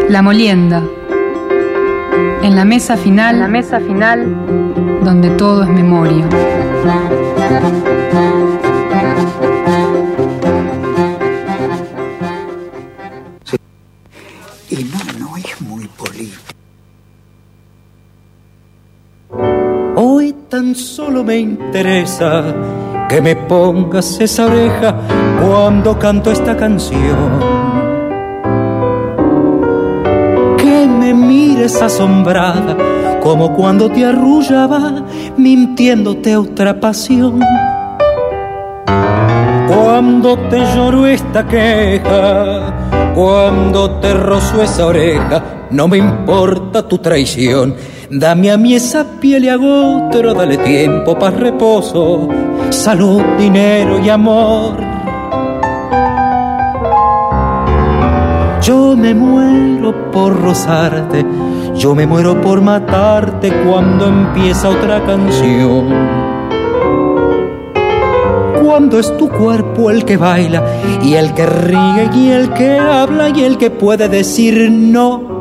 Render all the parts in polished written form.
La molienda. En la mesa final, donde todo es memoria. Y no es muy político. Hoy tan solo me interesa que me pongas esa oreja cuando canto esta canción. Que me mires asombrada como cuando te arrullaba mintiéndote otra pasión. Cuando te lloro esta queja, cuando te rozo esa oreja, no me importa tu traición. Dame a mí esa piel y hago otro, dale tiempo, paz, reposo, salud, dinero y amor. Yo me muero por rozarte, yo me muero por matarte cuando empieza otra canción. Cuando es tu cuerpo el que baila y el que ríe y el que habla y el que puede decir no.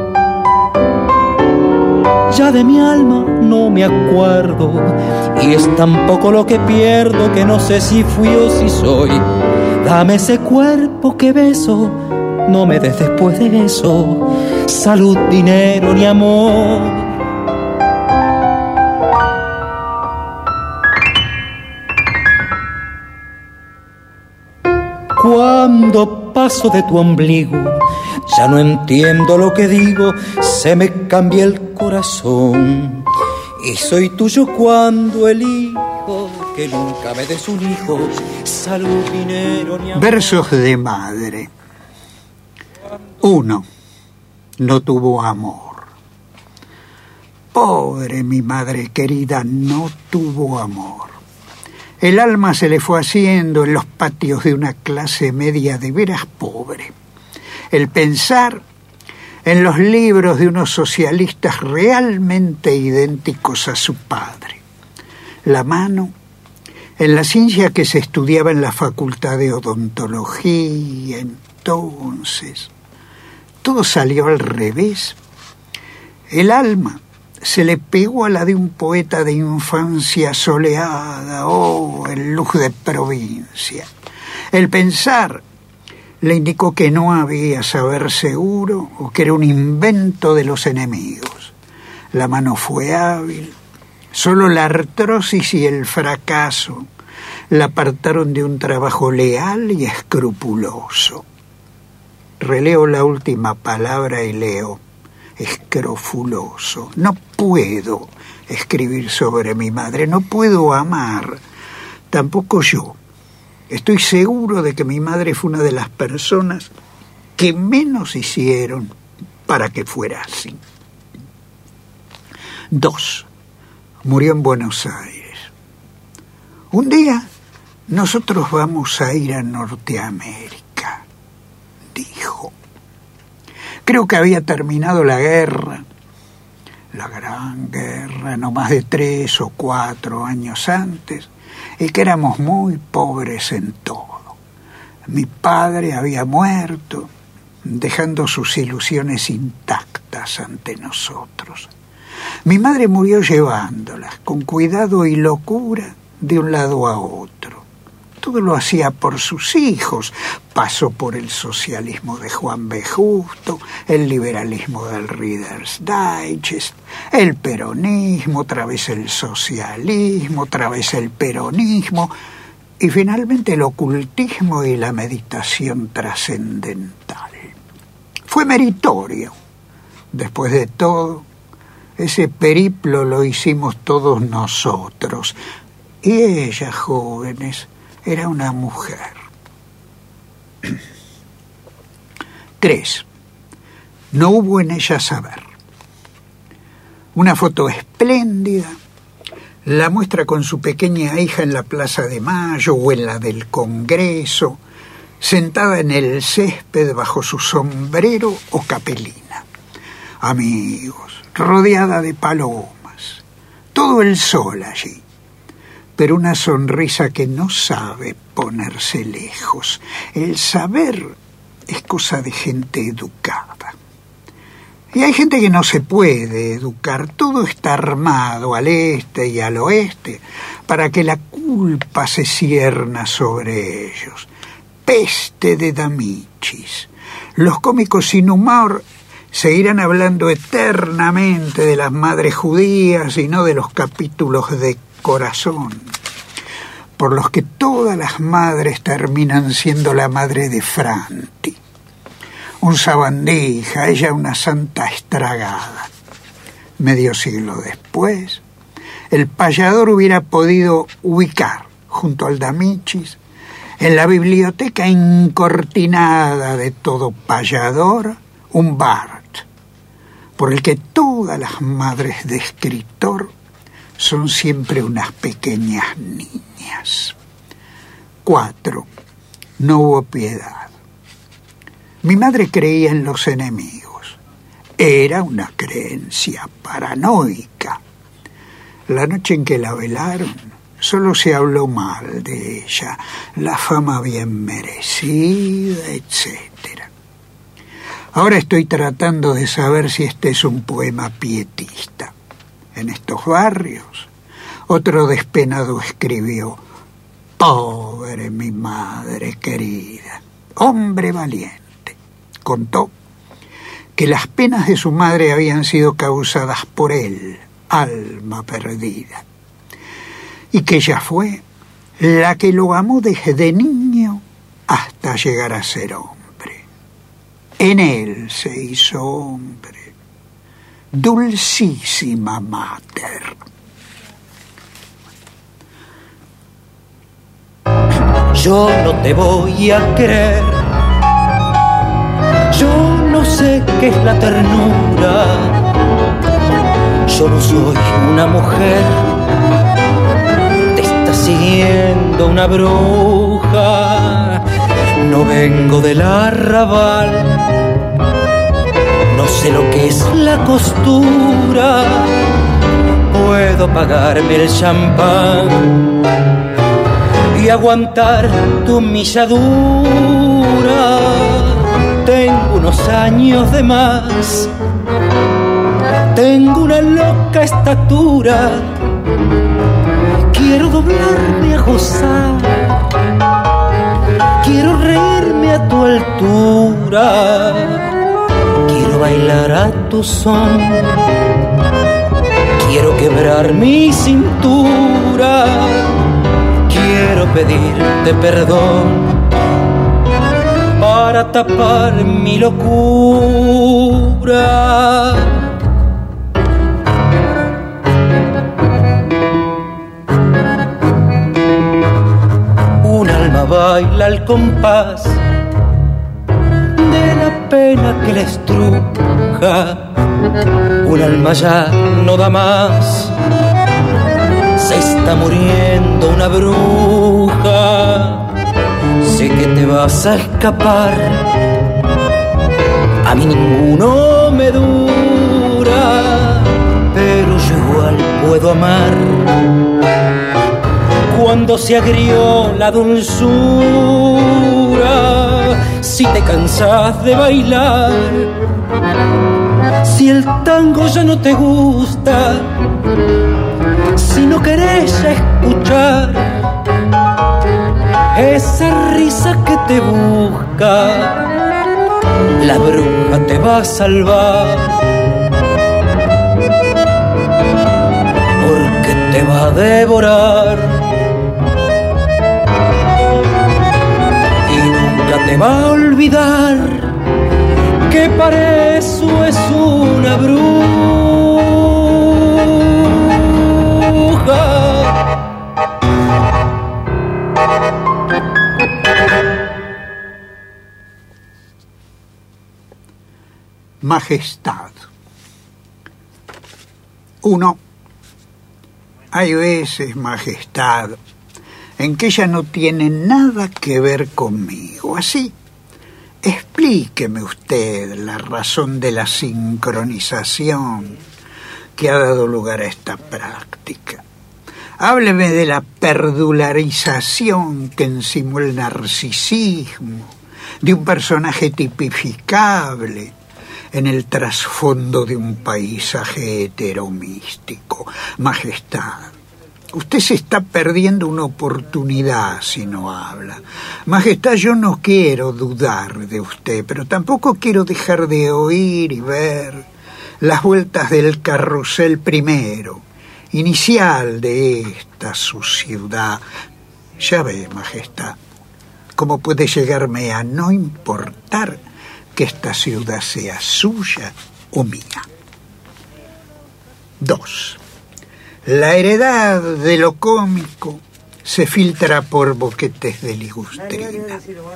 Ya de mi alma no me acuerdo y es tan poco lo que pierdo que no sé si fui o si soy. Dame ese cuerpo que beso, no me des después de eso salud, dinero ni amor. Cuando paso de tu ombligo, ya no entiendo lo que digo, se me cambia el corazón. Y soy tuyo cuando elijo que nunca me des un hijo, salud, dinero ni amor. Versos de madre. 1. No tuvo amor. Pobre mi madre querida, no tuvo amor. El alma se le fue haciendo en los patios de una clase media de veras pobre. El pensar en los libros de unos socialistas realmente idénticos a su padre. La mano en la ciencia que se estudiaba en la Facultad de Odontología. Entonces, todo salió al revés. El alma se le pegó a la de un poeta de infancia soleada, en luz de provincia. El pensar le indicó que no había saber seguro o que era un invento de los enemigos. La mano fue hábil, solo la artrosis y el fracaso la apartaron de un trabajo leal y escrupuloso. Releo la última palabra y leo escrofuloso. No puedo escribir sobre mi madre, no puedo amar, tampoco yo. Estoy seguro de que mi madre fue una de las personas que menos hicieron para que fuera así. 2. Murió en Buenos Aires. Un día nosotros vamos a ir a Norteamérica, dijo. Creo que había terminado la guerra, la gran guerra, no más de 3 o 4 años antes, y que éramos muy pobres en todo. Mi padre había muerto, dejando sus ilusiones intactas ante nosotros. Mi madre murió llevándolas, con cuidado y locura, de un lado a otro. Todo lo hacía por sus hijos. Pasó por el socialismo de Juan B. Justo, el liberalismo del Reader's Digest, el peronismo, otra vez el socialismo, otra vez el peronismo, y finalmente el ocultismo y la meditación trascendental. Fue meritorio. Después de todo, ese periplo lo hicimos todos nosotros. Y ella, jóvenes, era una mujer. 3. No hubo en ella saber. Una foto espléndida la muestra con su pequeña hija en la Plaza de Mayo o en la del Congreso, sentada en el césped bajo su sombrero o capelina. Amigos, rodeada de palomas, todo el sol allí, pero una sonrisa que no sabe ponerse lejos. El saber es cosa de gente educada. Y hay gente que no se puede educar, todo está armado al este y al oeste para que la culpa se cierna sobre ellos. Peste de D'Amicis. Los cómicos sin humor seguirán hablando eternamente de las madres judías y no de los capítulos de Corazón, por los que todas las madres terminan siendo la madre de Franti. Un sabandija, ella una santa estragada. Medio siglo después, el payador hubiera podido ubicar, junto al D'Amicis, en la biblioteca encortinada de todo payador, un Bart, por el que todas las madres de escritor son siempre unas pequeñas niñas. 4. No hubo piedad. Mi madre creía en los enemigos. Era una creencia paranoica. La noche en que la velaron, solo se habló mal de ella, la fama bien merecida, etc. Ahora estoy tratando de saber si este es un poema pietista. En estos barrios, otro despenado escribió: pobre mi madre querida, hombre valiente. Contó que las penas de su madre habían sido causadas por él, alma perdida, y que ella fue la que lo amó desde niño hasta llegar a ser hombre. En él se hizo hombre. Dulcísima mater. Yo no te voy a querer. Yo no sé qué es la ternura. Yo no soy una mujer. Te está siguiendo una bruja. No vengo del arrabal. No sé lo que es la costura. Puedo pagarme el champán y aguantar tu milladura. Tengo unos años de más, tengo una loca estatura. Quiero doblarme a gozar, quiero reírme a tu altura, quiero bailar a tu son, quiero quebrar mi cintura, quiero pedirte perdón para tapar mi locura. Un alma baila al compás de la pena que la estruja. Un alma ya no da más, se está muriendo una bruja. Sé que te vas a escapar, a mí ninguno me dura, pero yo igual puedo amar. Cuando se agrió la dulzura, si te cansas de bailar, si el tango ya no te gusta, si no querés ya escuchar esa risa que te busca, la bruja te va a salvar, porque te va a devorar y nunca te va a olvidar que para eso es una bruja. Majestad. 1. Hay veces, majestad, en que ella no tiene nada que ver conmigo. Así, explíqueme usted la razón de la sincronización que ha dado lugar a esta práctica. Hábleme de la perdularización que encimó el narcisismo, de un personaje tipificable, en el trasfondo de un paisaje heteromístico. Majestad, usted se está perdiendo una oportunidad si no habla. Majestad, yo no quiero dudar de usted, pero tampoco quiero dejar de oír y ver las vueltas del carrusel primero, inicial de esta su ciudad. Ya ve, Majestad, cómo puede llegarme a no importar que esta ciudad sea suya o mía. 2. La heredad de lo cómico se filtra por boquetes de ligustrina.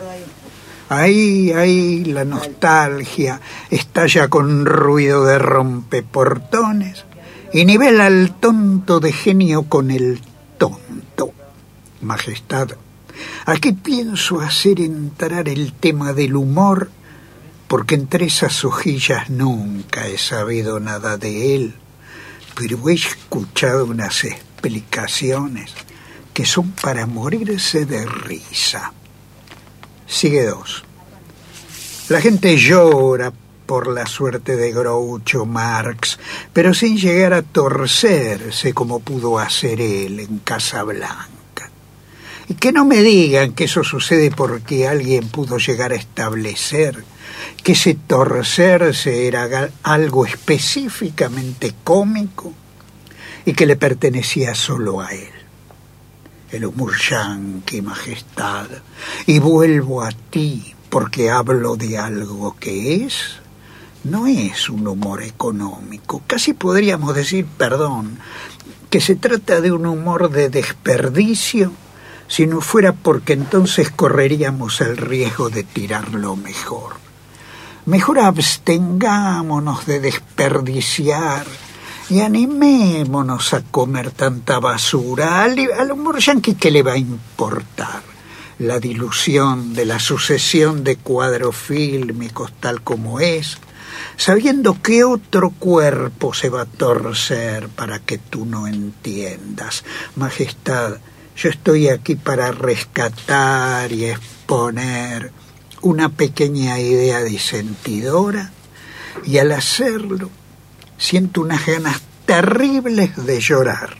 Ahí la nostalgia estalla con ruido de rompeportones y nivela al tonto de genio con el tonto. Majestad, aquí pienso hacer entrar el tema del humor, porque entre esas hojillas nunca he sabido nada de él, pero he escuchado unas explicaciones que son para morirse de risa. Sigue 2. La gente llora por la suerte de Groucho Marx, pero sin llegar a torcerse como pudo hacer él en Casablanca. Y que no me digan que eso sucede porque alguien pudo llegar a establecer que ese torcerse era algo específicamente cómico y que le pertenecía solo a él. El humor yanqui, Majestad, y vuelvo a ti porque hablo de algo que no es un humor económico. Casi podríamos decir, que se trata de un humor de desperdicio, si no fuera porque entonces correríamos el riesgo de tirarlo mejor. Mejor abstengámonos de desperdiciar y animémonos a comer tanta basura. Al humor yanqui, ¿qué le va a importar? La dilución de la sucesión de cuadros fílmicos tal como es, sabiendo que otro cuerpo se va a torcer para que tú no entiendas. Majestad, yo estoy aquí para rescatar y exponer una pequeña idea disentidora, y al hacerlo siento unas ganas terribles de llorar.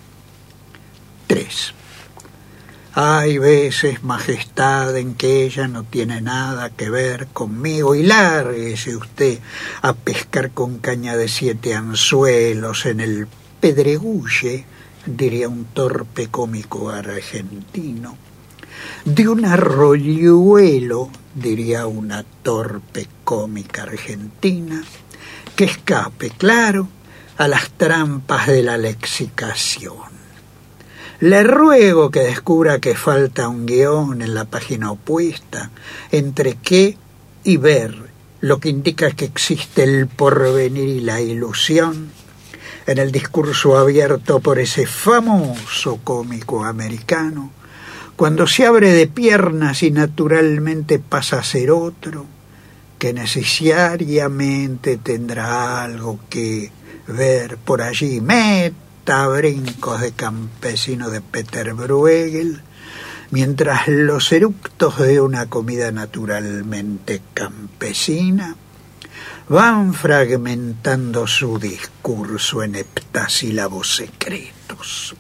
3. Hay veces, Majestad, en que ella no tiene nada que ver conmigo, y lárguese usted a pescar con caña de 7 anzuelos en el pedregulle, diría un torpe cómico argentino, de un arroyuelo, diría una torpe cómica argentina, que escape, claro, a las trampas de la lexicación. Le ruego que descubra que falta un guión en la página opuesta entre qué y ver, lo que indica que existe el porvenir y la ilusión, en el discurso abierto por ese famoso cómico americano, cuando se abre de piernas y naturalmente pasa a ser otro, que necesariamente tendrá algo que ver por allí. Meta brincos de campesino de Peter Bruegel, mientras los eructos de una comida naturalmente campesina van fragmentando su discurso en heptasílabos secretos.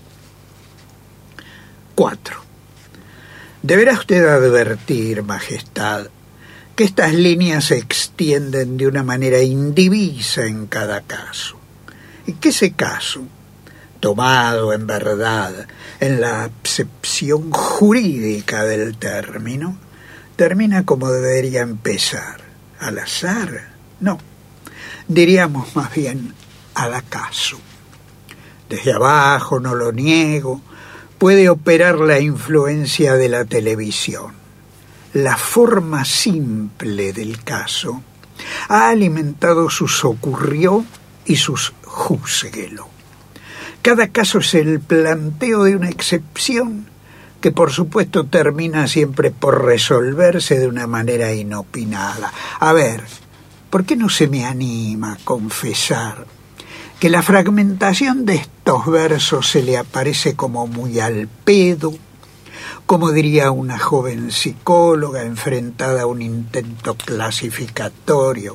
4. Deberá usted advertir, Majestad, que estas líneas se extienden de una manera indivisa en cada caso, y que ese caso, tomado en verdad en la acepción jurídica del término, termina como debería empezar, al azar. No, diríamos más bien al acaso. Desde abajo, no lo niego, puede operar la influencia de la televisión. La forma simple del caso ha alimentado sus ocurrió y sus júzguelo. Cada caso es el planteo de una excepción que por supuesto termina siempre por resolverse de una manera inopinada. A ver, ¿por qué no se me anima a confesar que la fragmentación de estos versos se le aparece como muy al pedo, como diría una joven psicóloga enfrentada a un intento clasificatorio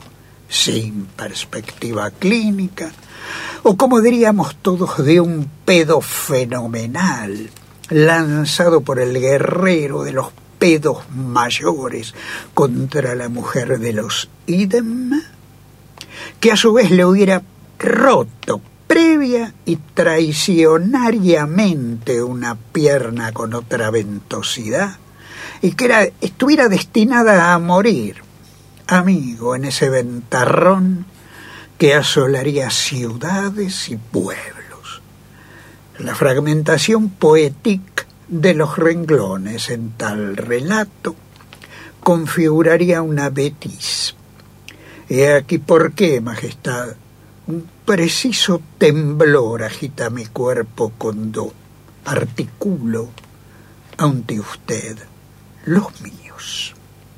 sin perspectiva clínica, o como diríamos todos, de un pedo fenomenal, lanzado por el guerrero de los pedos mayores contra la mujer de los idem, que a su vez le hubiera roto previa y traicionariamente una pierna con otra ventosidad, y que estuviera destinada a morir, amigo, en ese ventarrón que asolaría ciudades y pueblos. La fragmentación poética de los renglones en tal relato configuraría una betis. He aquí por qué, Majestad, un preciso temblor agita mi cuerpo cuando articulo ante usted los míos.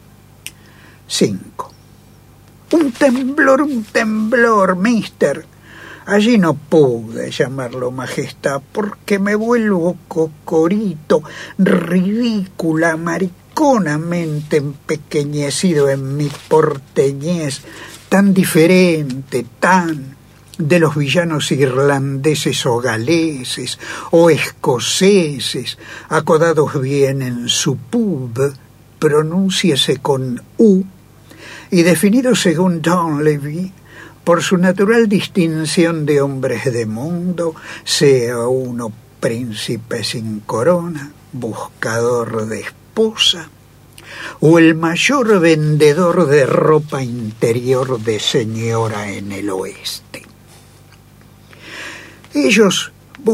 5. Un temblor, mister. Allí no pude llamarlo majestad porque me vuelvo cocorito, ridícula, mariconamente empequeñecido en mi porteñez, tan diferente, tan de los villanos irlandeses o galeses o escoceses, acodados bien en su pub, pronúnciese con U, y definido según Donlevy por su natural distinción de hombres de mundo, sea uno príncipe sin corona, buscador de esposa, o el mayor vendedor de ropa interior de señora en el oeste. Ellos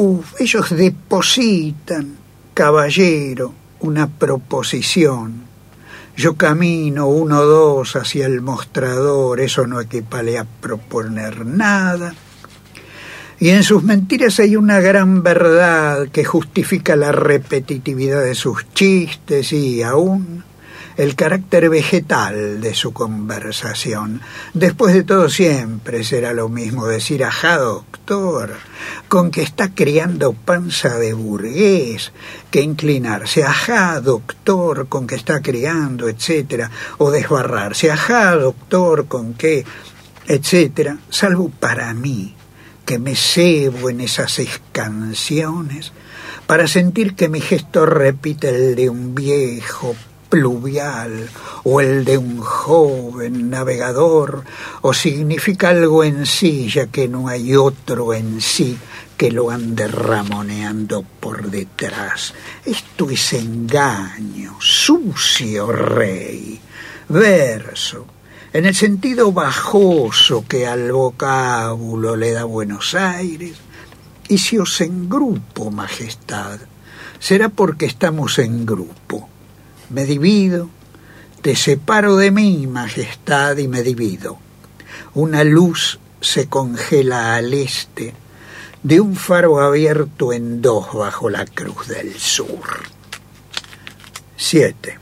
depositan, caballero, una proposición. Yo camino 1 o 2 hacia el mostrador, eso no equivale a proponer nada. Y en sus mentiras hay una gran verdad que justifica la repetitividad de sus chistes y aún el carácter vegetal de su conversación. Después de todo siempre será lo mismo decir ajá, doctor, con que está criando panza de burgués, que inclinarse, ajá, doctor, con que está criando, etcétera, o desbarrarse, ajá, doctor, con que, etcétera, salvo para mí, que me cebo en esas escanciones, para sentir que mi gesto repite el de un viejo pluvial o el de un joven navegador, o significa algo en sí, ya que no hay otro en sí que lo ande ramoneando por detrás. Esto es engaño, sucio rey, verso, en el sentido bajoso que al vocábulo le da Buenos Aires. Y si os engrupo, majestad, será porque estamos en grupo. Me divido, te separo de mí, majestad, y me divido. Una luz se congela al este, de un faro abierto en 2 bajo la Cruz del Sur. 7.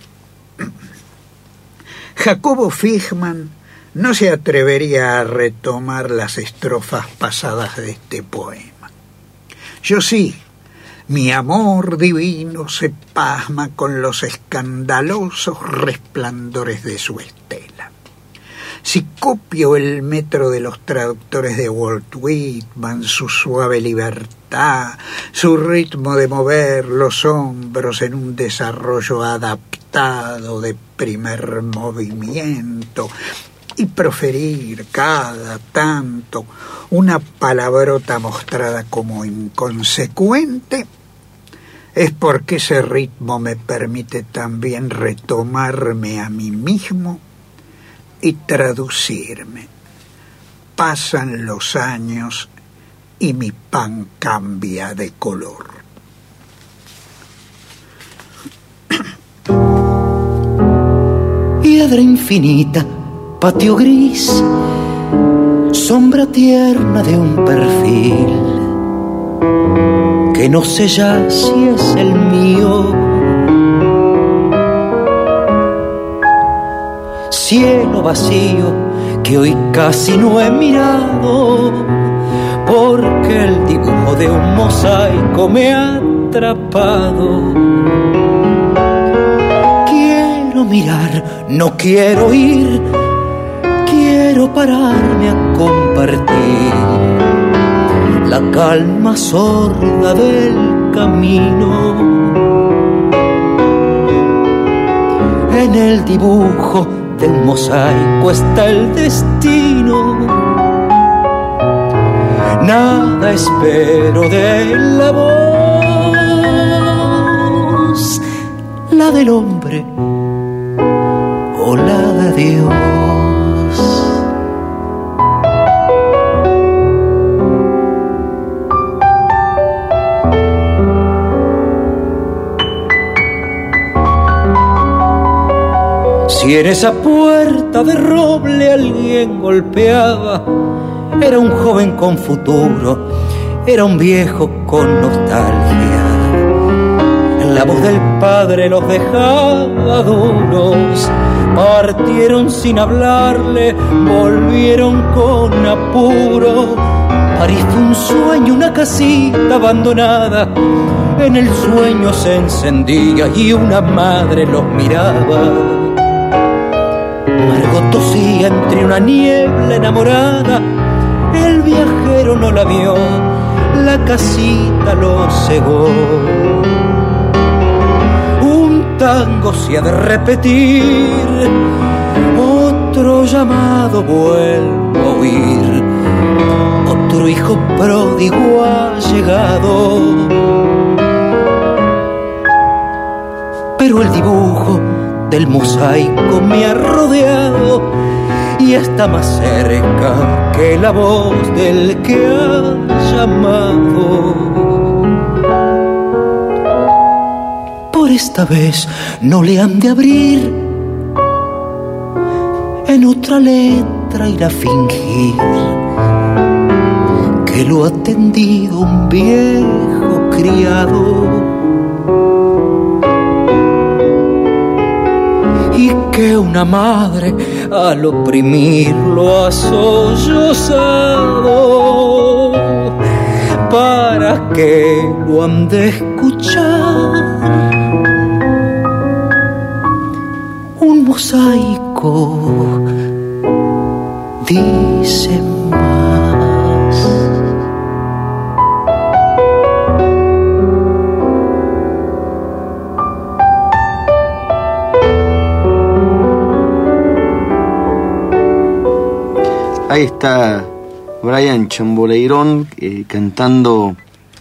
Jacobo Fichmann no se atrevería a retomar las estrofas pasadas de este poema. Yo sí. Mi amor divino se pasma con los escandalosos resplandores de su estela. Si copio el metro de los traductores de Walt Whitman, su suave libertad, su ritmo de mover los hombros en un desarrollo adaptado de primer movimiento, y proferir cada tanto una palabrota mostrada como inconsecuente, es porque ese ritmo me permite también retomarme a mí mismo y traducirme. Pasan los años y mi pan cambia de color. Piedra infinita, patio gris, sombra tierna de un perfil que no sé ya si es el mío. Cielo vacío que hoy casi no he mirado, porque el dibujo de un mosaico me ha atrapado. Quiero mirar, no quiero ir, quiero pararme a compartir la calma sorda del camino. En el dibujo de un mosaico está el destino. Nada espero de la voz, la del hombre o la de Dios. Si en esa puerta de roble alguien golpeaba, era un joven con futuro, era un viejo con nostalgia. La voz del padre los dejaba duros, partieron sin hablarle, volvieron con apuro. París fue un sueño, una casita abandonada, en el sueño se encendía y una madre los miraba. Margot tosía entre una niebla enamorada, el viajero no la vio, la casita lo cegó. Un tango se ha de repetir, otro llamado vuelvo a oír, otro hijo pródigo ha llegado. Pero el dibujo del mosaico me ha rodeado y está más cerca que la voz del que ha llamado. Por esta vez no le han de abrir, en otra letra irá a fingir que lo ha atendido un viejo criado. Y que una madre al oprimirlo ha sollozado. ¿Para qué lo han de escuchar? Un mosaico dice más. Ahí está Brian Chamboleirón cantando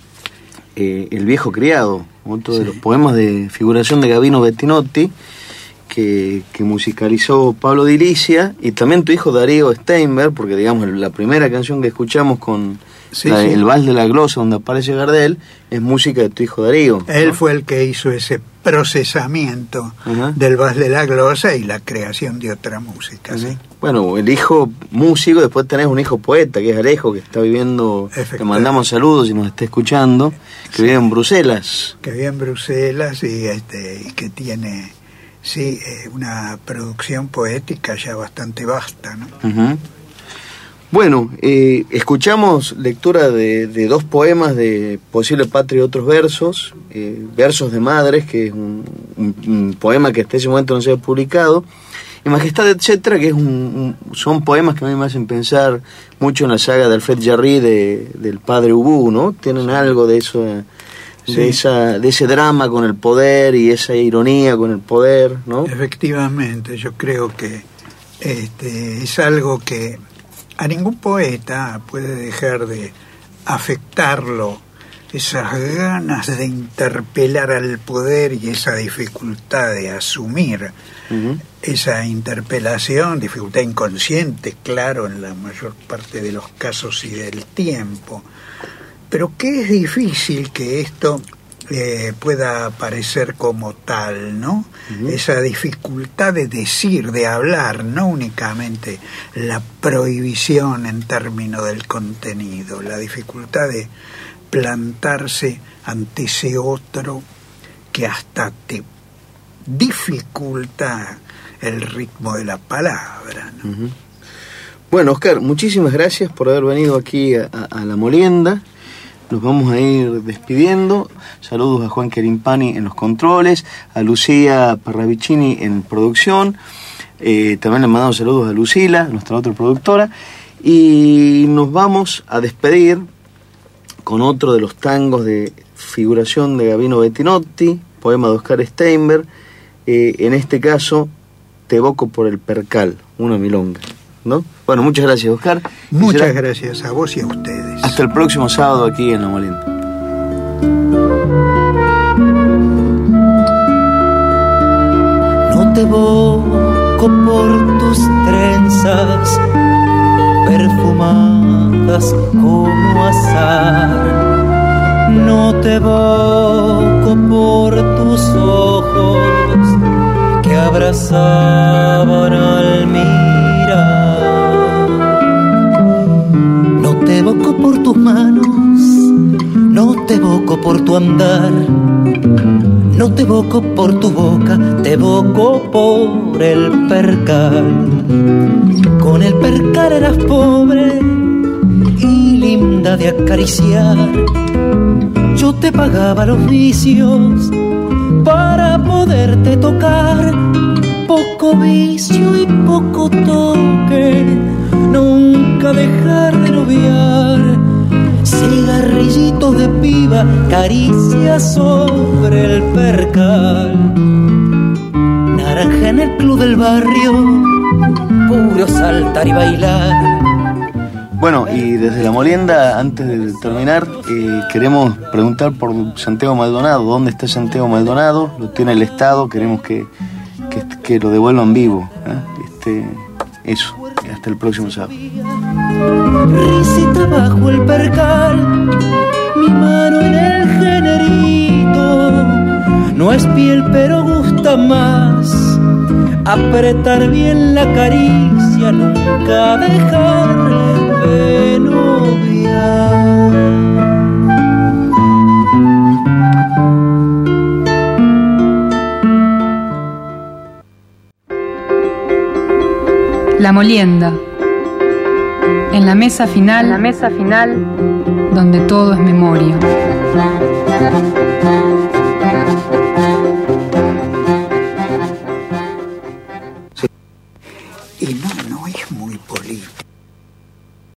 El viejo criado, otro de los poemas de figuración de Gabino Bettinotti, que musicalizó Pablo Di Licia, y también tu hijo Darío Steinberg, porque digamos la primera canción que escuchamos con El Vals de la Glosa, donde aparece Gardel, es música de tu hijo Darío, ¿no? Él fue el que hizo ese procesamiento del Vals de la Glosa y la creación de otra música. ¿Sí? Bueno, el hijo músico, después tenés un hijo poeta, que es Alejo, que está viviendo, le mandamos saludos si nos está escuchando, que vive en Bruselas. Que vive en Bruselas y que tiene una producción poética ya bastante vasta, ¿no? Bueno, escuchamos lectura de dos poemas de Posible Patria y otros versos, Versos de Madres, que es un poema que hasta ese momento no se ha publicado, y Majestad, etcétera, que son poemas que a mí me hacen pensar mucho en la saga de Alfred Jarry del padre Ubu, ¿no? Tienen algo de eso, de ese drama con el poder y esa ironía con el poder, ¿no? Efectivamente, yo creo que es algo que a ningún poeta puede dejar de afectarlo, esas ganas de interpelar al poder y esa dificultad de asumir esa interpelación, dificultad inconsciente, claro, en la mayor parte de los casos y del tiempo, pero que es difícil que esto pueda aparecer como tal, ¿no? Esa dificultad de decir, de hablar, no únicamente la prohibición en términos del contenido, la dificultad de plantarse ante ese otro que hasta te dificulta el ritmo de la palabra, ¿no? Bueno, Oscar, muchísimas gracias por haber venido aquí a La Molienda. Nos vamos a ir despidiendo. Saludos a Juan Querimpani en los controles, a Lucía Parravicini en producción. También le mandamos saludos a Lucila, nuestra otra productora. Y nos vamos a despedir con otro de los tangos de figuración de Gabino Bettinotti, poema de Oscar Steinberg. En este caso, Te evoco por el percal, una milonga, ¿no? Bueno, muchas gracias, Oscar. Muchas gracias a vos y a ustedes. Hasta el próximo sábado aquí en La Molienda. No te evoco por tus trenzas perfumadas como azahar. No te evoco por tus ojos que abrazaban al mirar. No te evoco por tus manos, no te evoco por tu andar. No te evoco por tu boca, te evoco por el percal. Con el percal eras pobre y linda de acariciar. Yo te pagaba los vicios para poderte tocar. Poco vicio y poco toque, nunca dejar de noviar. Cigarrillitos de piba, caricias sobre el percal. Naranja en el club del barrio, puro saltar y bailar. Bueno, y desde La Molienda, antes de terminar, queremos preguntar por Santiago Maldonado. ¿Dónde está Santiago Maldonado? Lo tiene el Estado, queremos que lo devuelvan vivo, ¿eh? Eso, hasta el próximo sábado. Risita bajo el percal, mi mano en el generito. No es piel pero gusta más, apretar bien la caricia, nunca dejar de noviar. La Molienda. En la mesa final, donde todo es memoria.